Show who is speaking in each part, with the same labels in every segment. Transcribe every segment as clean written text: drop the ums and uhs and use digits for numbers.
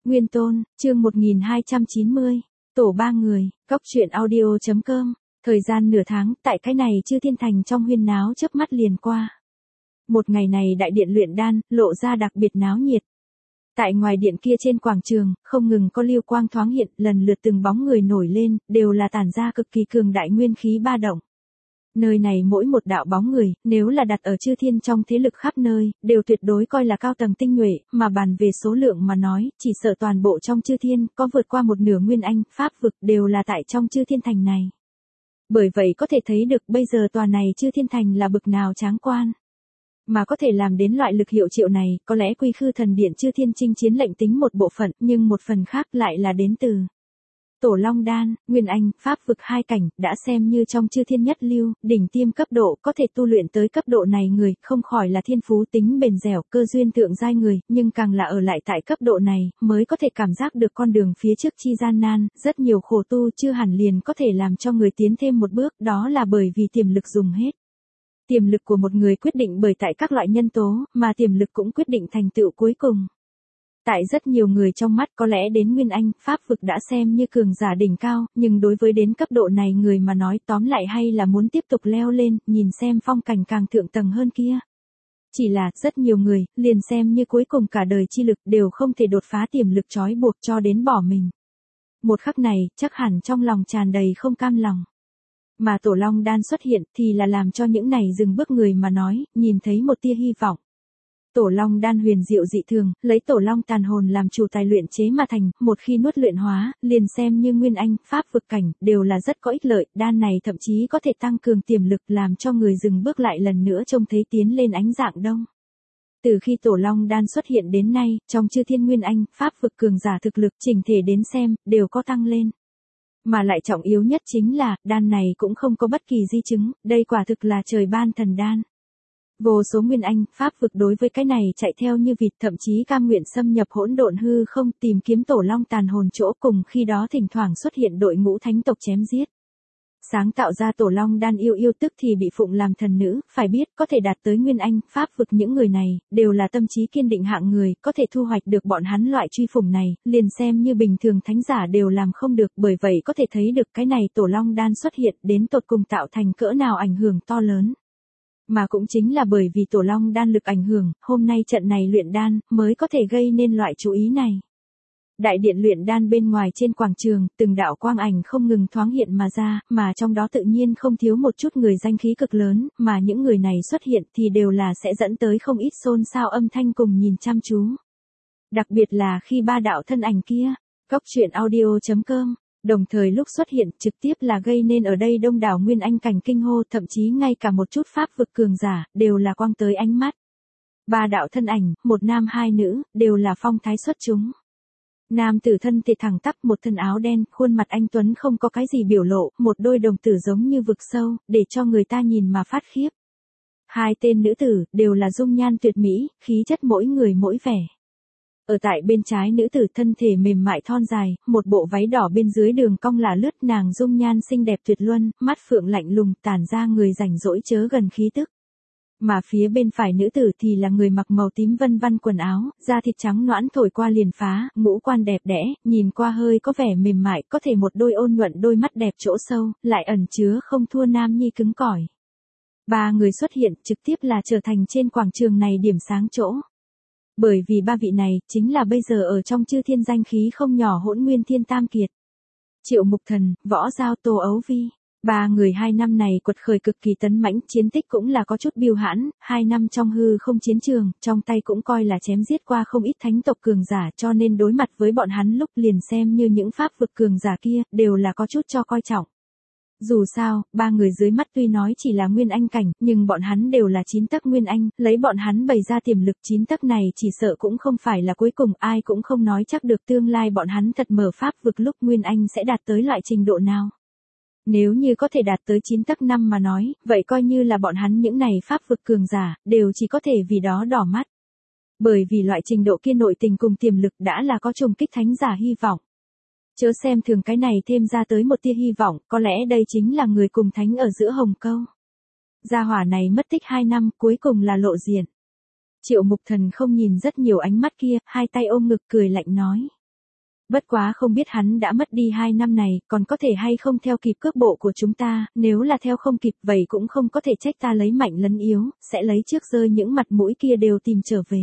Speaker 1: Nguyên Tôn, chương 1290, tổ ba người, góc truyện audio.com, thời gian nửa tháng, tại cái này Chư Thiên Thành trong huyên náo chớp mắt liền qua. Một ngày này đại điện luyện đan, lộ ra đặc biệt náo nhiệt. Tại ngoài điện kia trên quảng trường, không ngừng có lưu quang thoáng hiện, lần lượt từng bóng người nổi lên, đều là tản ra cực kỳ cường đại nguyên khí ba động. Nơi này mỗi một đạo bóng người, nếu là đặt ở Chư Thiên trong thế lực khắp nơi, đều tuyệt đối coi là cao tầng tinh nhuệ, mà bàn về số lượng mà nói, chỉ sợ toàn bộ trong Chư Thiên, có vượt qua một nửa nguyên anh, pháp vực đều là tại trong Chư Thiên Thành này. Bởi vậy có thể thấy được bây giờ tòa này Chư Thiên Thành là bực nào tráng quan. Mà có thể làm đến loại lực hiệu triệu này, có lẽ Quy Khư Thần Điện Chư Thiên chinh chiến lệnh tính một bộ phận, nhưng một phần khác lại là đến từ Tổ Long Đan, Nguyên Anh, Pháp vực hai cảnh, đã xem như trong Chư Thiên nhất lưu, đỉnh tiêm cấp độ, có thể tu luyện tới cấp độ này người, không khỏi là thiên phú tính bền dẻo, cơ duyên thượng giai người, nhưng càng là ở lại tại cấp độ này, mới có thể cảm giác được con đường phía trước chi gian nan, rất nhiều khổ tu chưa hẳn liền có thể làm cho người tiến thêm một bước, đó là bởi vì tiềm lực dùng hết. Tiềm lực của một người quyết định bởi tại các loại nhân tố, mà tiềm lực cũng quyết định thành tựu cuối cùng. Tại rất nhiều người trong mắt có lẽ đến Nguyên Anh, Pháp vực đã xem như cường giả đỉnh cao, nhưng đối với đến cấp độ này người mà nói tóm lại hay là muốn tiếp tục leo lên, nhìn xem phong cảnh càng thượng tầng hơn kia. Chỉ là, rất nhiều người, liền xem như cuối cùng cả đời chi lực đều không thể đột phá tiềm lực trói buộc cho đến bỏ mình. Một khắc này, chắc hẳn trong lòng tràn đầy không cam lòng. Mà Tổ Long Đan xuất hiện thì là làm cho những này dừng bước người mà nói, nhìn thấy một tia hy vọng. Tổ Long Đan huyền diệu dị thường, lấy Tổ Long tàn hồn làm chủ tài luyện chế mà thành, một khi nuốt luyện hóa, liền xem như Nguyên Anh, Pháp vực cảnh, đều là rất có ích lợi, đan này thậm chí có thể tăng cường tiềm lực làm cho người dừng bước lại lần nữa trông thấy tiến lên ánh dạng đông. Từ khi Tổ Long Đan xuất hiện đến nay, trong Chư Thiên Nguyên Anh, Pháp vực cường giả thực lực chỉnh thể đến xem, đều có tăng lên. Mà lại trọng yếu nhất chính là, đan này cũng không có bất kỳ di chứng, đây quả thực là trời ban thần đan. Vô số Nguyên Anh, Pháp vực đối với cái này chạy theo như vịt, thậm chí cam nguyện xâm nhập hỗn độn hư không tìm kiếm Tổ Long tàn hồn chỗ, cùng khi đó thỉnh thoảng xuất hiện đội ngũ thánh tộc chém giết. Sáng tạo ra Tổ Long Đan yêu tức thì bị phụng làm thần nữ, phải biết có thể đạt tới Nguyên Anh, Pháp vực những người này, đều là tâm trí kiên định hạng người, có thể thu hoạch được bọn hắn loại truy phủng này, liền xem như bình thường thánh giả đều làm không được, bởi vậy có thể thấy được cái này Tổ Long Đan xuất hiện đến tột cùng tạo thành cỡ nào ảnh hưởng to lớn. Mà cũng chính là bởi vì Tổ Long Đan lực ảnh hưởng, hôm nay trận này luyện đan, mới có thể gây nên loại chú ý này. Đại điện luyện đan bên ngoài trên quảng trường, từng đạo quang ảnh không ngừng thoáng hiện mà ra, mà trong đó tự nhiên không thiếu một chút người danh khí cực lớn, mà những người này xuất hiện thì đều là sẽ dẫn tới không ít xôn xao âm thanh cùng nhìn chăm chú. Đặc biệt là khi ba đạo thân ảnh kia, góc truyện audio.com, đồng thời lúc xuất hiện trực tiếp là gây nên ở đây đông đảo Nguyên Anh cảnh kinh hô, thậm chí ngay cả một chút Pháp vực cường giả, đều là quang tới ánh mắt. Ba đạo thân ảnh, một nam hai nữ, đều là phong thái xuất chúng. Nam tử thân thể thẳng tắp, một thân áo đen, khuôn mặt anh tuấn không có cái gì biểu lộ, một đôi đồng tử giống như vực sâu, để cho người ta nhìn mà phát khiếp. Hai tên nữ tử, đều là dung nhan tuyệt mỹ, khí chất mỗi người mỗi vẻ. Ở tại bên trái nữ tử thân thể mềm mại thon dài, một bộ váy đỏ bên dưới đường cong là lướt, nàng dung nhan xinh đẹp tuyệt luân, mắt phượng lạnh lùng tản ra người rảnh rỗi chớ gần khí tức. Mà phía bên phải nữ tử thì là người mặc màu tím vân vân quần áo, da thịt trắng nõn thổi qua liền phá, ngũ quan đẹp đẽ, nhìn qua hơi có vẻ mềm mại, có thể một đôi ôn nhuận đôi mắt đẹp chỗ sâu, lại ẩn chứa không thua nam nhi cứng cỏi. Ba người xuất hiện trực tiếp là trở thành trên quảng trường này điểm sáng chỗ. Bởi vì ba vị này, chính là bây giờ ở trong Chư Thiên danh khí không nhỏ Hỗn Nguyên Thiên Tam Kiệt. Triệu Mục Thần, Võ Giao, Tô Ấu Vi. Ba người 2 năm này quật khởi cực kỳ tấn mãnh, chiến tích cũng là có chút biêu hãn, 2 năm trong hư không chiến trường, trong tay cũng coi là chém giết qua không ít thánh tộc cường giả, cho nên đối mặt với bọn hắn lúc liền xem như những Pháp vực cường giả kia, đều là có chút cho coi trọng. Dù sao, ba người dưới mắt tuy nói chỉ là Nguyên Anh cảnh, nhưng bọn hắn đều là 9 tấc Nguyên Anh, lấy bọn hắn bày ra tiềm lực 9 tấc này chỉ sợ cũng không phải là cuối cùng, ai cũng không nói chắc được tương lai bọn hắn thật mở Pháp vực lúc Nguyên Anh sẽ đạt tới loại trình độ nào. Nếu như có thể đạt tới 9 tấc 5 mà nói, vậy coi như là bọn hắn những này Pháp vực cường giả, đều chỉ có thể vì đó đỏ mắt. Bởi vì loại trình độ kia nội tình cùng tiềm lực đã là có trùng kích thánh giả hy vọng. Chớ xem thường cái này thêm ra tới một tia hy vọng, có lẽ đây chính là người cùng thánh ở giữa hồng câu. Gia hỏa này mất tích 2 năm, cuối cùng là lộ diện. Triệu Mục Thần không nhìn rất nhiều ánh mắt kia, hai tay ôm ngực cười lạnh nói. Bất quá không biết hắn đã mất đi 2 năm này, còn có thể hay không theo kịp cước bộ của chúng ta, nếu là theo không kịp vậy cũng không có thể trách ta lấy mạnh lấn yếu, sẽ lấy trước rơi những mặt mũi kia đều tìm trở về.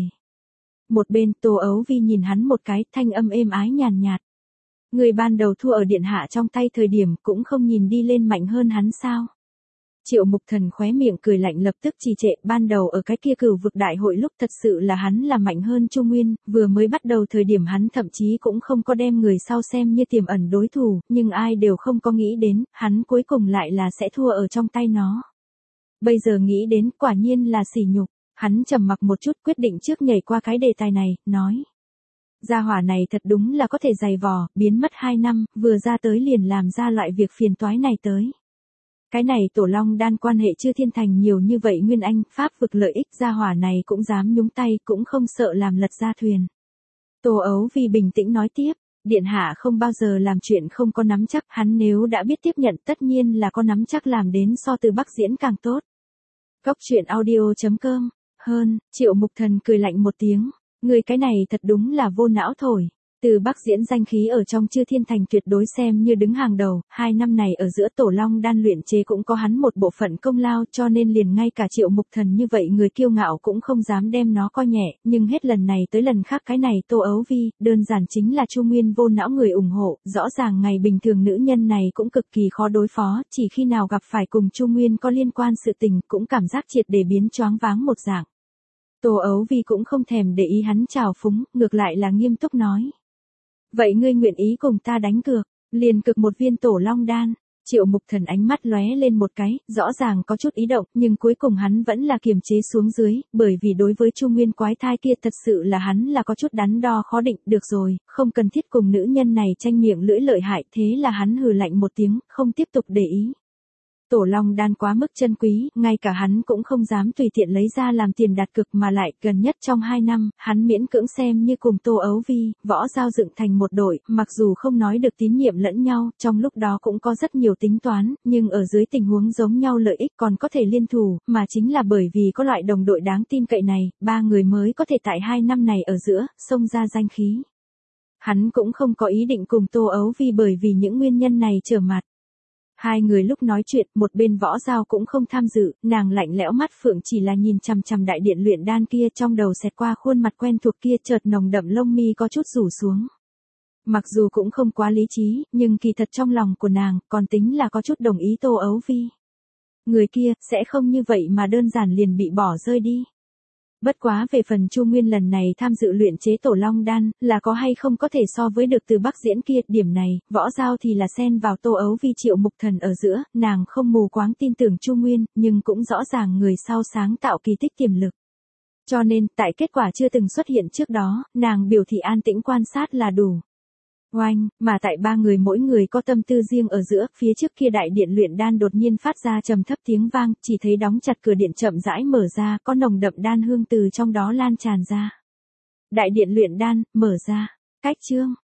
Speaker 1: Một bên Tô Ấu Vi nhìn hắn một cái, thanh âm êm ái nhàn nhạt. Người ban đầu thua ở điện hạ trong tay thời điểm cũng không nhìn đi lên mạnh hơn hắn sao. Triệu Mục Thần khóe miệng cười lạnh lập tức trì trệ, ban đầu ở cái kia cửu vực đại hội lúc thật sự là hắn là mạnh hơn Chu Nguyên, vừa mới bắt đầu thời điểm hắn thậm chí cũng không có đem người sau xem như tiềm ẩn đối thủ, nhưng ai đều không có nghĩ đến, hắn cuối cùng lại là sẽ thua ở trong tay nó. Bây giờ nghĩ đến quả nhiên là sỉ nhục, hắn trầm mặc một chút quyết định trước nhảy qua cái đề tài này, nói. Gia hỏa này thật đúng là có thể dày vò, biến mất 2 năm, vừa ra tới liền làm ra loại việc phiền toái này tới. Cái này Tổ Long Đan quan hệ Chư Thiên Thành nhiều như vậy Nguyên Anh, pháp vực lợi ích gia hỏa này cũng dám nhúng tay, cũng không sợ làm lật ra thuyền. Tô Ấu Vi bình tĩnh nói tiếp, Điện hạ không bao giờ làm chuyện không có nắm chắc, hắn nếu đã biết tiếp nhận tất nhiên là có nắm chắc làm đến so từ Bắc diễn càng tốt. Góc truyện audio.com, hơn, Triệu Mục Thần cười lạnh một tiếng, người cái này thật đúng là vô não thổi. Từ Bắc diễn danh khí ở trong Chư Thiên Thành tuyệt đối xem như đứng hàng đầu, 2 năm này ở giữa Tổ Long Đan luyện chế cũng có hắn một bộ phận công lao cho nên liền ngay cả Triệu Mục Thần như vậy người kiêu ngạo cũng không dám đem nó coi nhẹ, nhưng hết lần này tới lần khác cái này Tô Ấu Vi, đơn giản chính là Chu Nguyên vô não người ủng hộ, rõ ràng ngày bình thường nữ nhân này cũng cực kỳ khó đối phó, chỉ khi nào gặp phải cùng Chu Nguyên có liên quan sự tình cũng cảm giác triệt để biến choáng váng một dạng. Tô Ấu Vi cũng không thèm để ý hắn trào phúng, ngược lại là nghiêm túc nói. Vậy ngươi nguyện ý cùng ta đánh cược, liền cực một viên Tổ Long Đan. Triệu Mục Thần ánh mắt lóe lên một cái, rõ ràng có chút ý động, nhưng cuối cùng hắn vẫn là kiềm chế xuống dưới, bởi vì đối với Chu Nguyên quái thai kia thật sự là hắn là có chút đắn đo khó định, được rồi, không cần thiết cùng nữ nhân này tranh miệng lưỡi lợi hại, thế là hắn hừ lạnh một tiếng, không tiếp tục để ý. Tổ Long Đan quá mức chân quý, ngay cả hắn cũng không dám tùy tiện lấy ra làm tiền đặt cược mà lại, gần nhất trong 2 năm, hắn miễn cưỡng xem như cùng Tô Ấu Vi, võ giao dựng thành một đội, mặc dù không nói được tín nhiệm lẫn nhau, trong lúc đó cũng có rất nhiều tính toán, nhưng ở dưới tình huống giống nhau lợi ích còn có thể liên thủ, mà chính là bởi vì có loại đồng đội đáng tin cậy này, 3 người mới có thể tại 2 năm này ở giữa, xông ra danh khí. Hắn cũng không có ý định cùng Tô Ấu Vi bởi vì những nguyên nhân này trở mặt. Hai người lúc nói chuyện, một bên võ giao cũng không tham dự, nàng lạnh lẽo mắt phượng chỉ là nhìn chằm chằm đại điện luyện đan kia, trong đầu xẹt qua khuôn mặt quen thuộc kia, chợt nồng đậm lông mi có chút rủ xuống. Mặc dù cũng không quá lý trí, nhưng kỳ thật trong lòng của nàng, còn tính là có chút đồng ý Tô Ấu Vi. Người kia, sẽ không như vậy mà đơn giản liền bị bỏ rơi đi. Bất quá về phần Chu Nguyên lần này tham dự luyện chế Tổ Long Đan, là có hay không có thể so với được từ Bắc diễn kia, điểm này, võ giao thì là xen vào Tô Ấu Vi Triệu Mục Thần ở giữa, nàng không mù quáng tin tưởng Chu Nguyên, nhưng cũng rõ ràng người sau sáng tạo kỳ tích tiềm lực. Cho nên, tại kết quả chưa từng xuất hiện trước đó, nàng biểu thị an tĩnh quan sát là đủ. Oanh, mà tại 3 người mỗi người có tâm tư riêng ở giữa, phía trước kia đại điện luyện đan đột nhiên phát ra trầm thấp tiếng vang, chỉ thấy đóng chặt cửa điện chậm rãi mở ra, có nồng đậm đan hương từ trong đó lan tràn ra. Đại điện luyện đan, mở ra. Cách chương.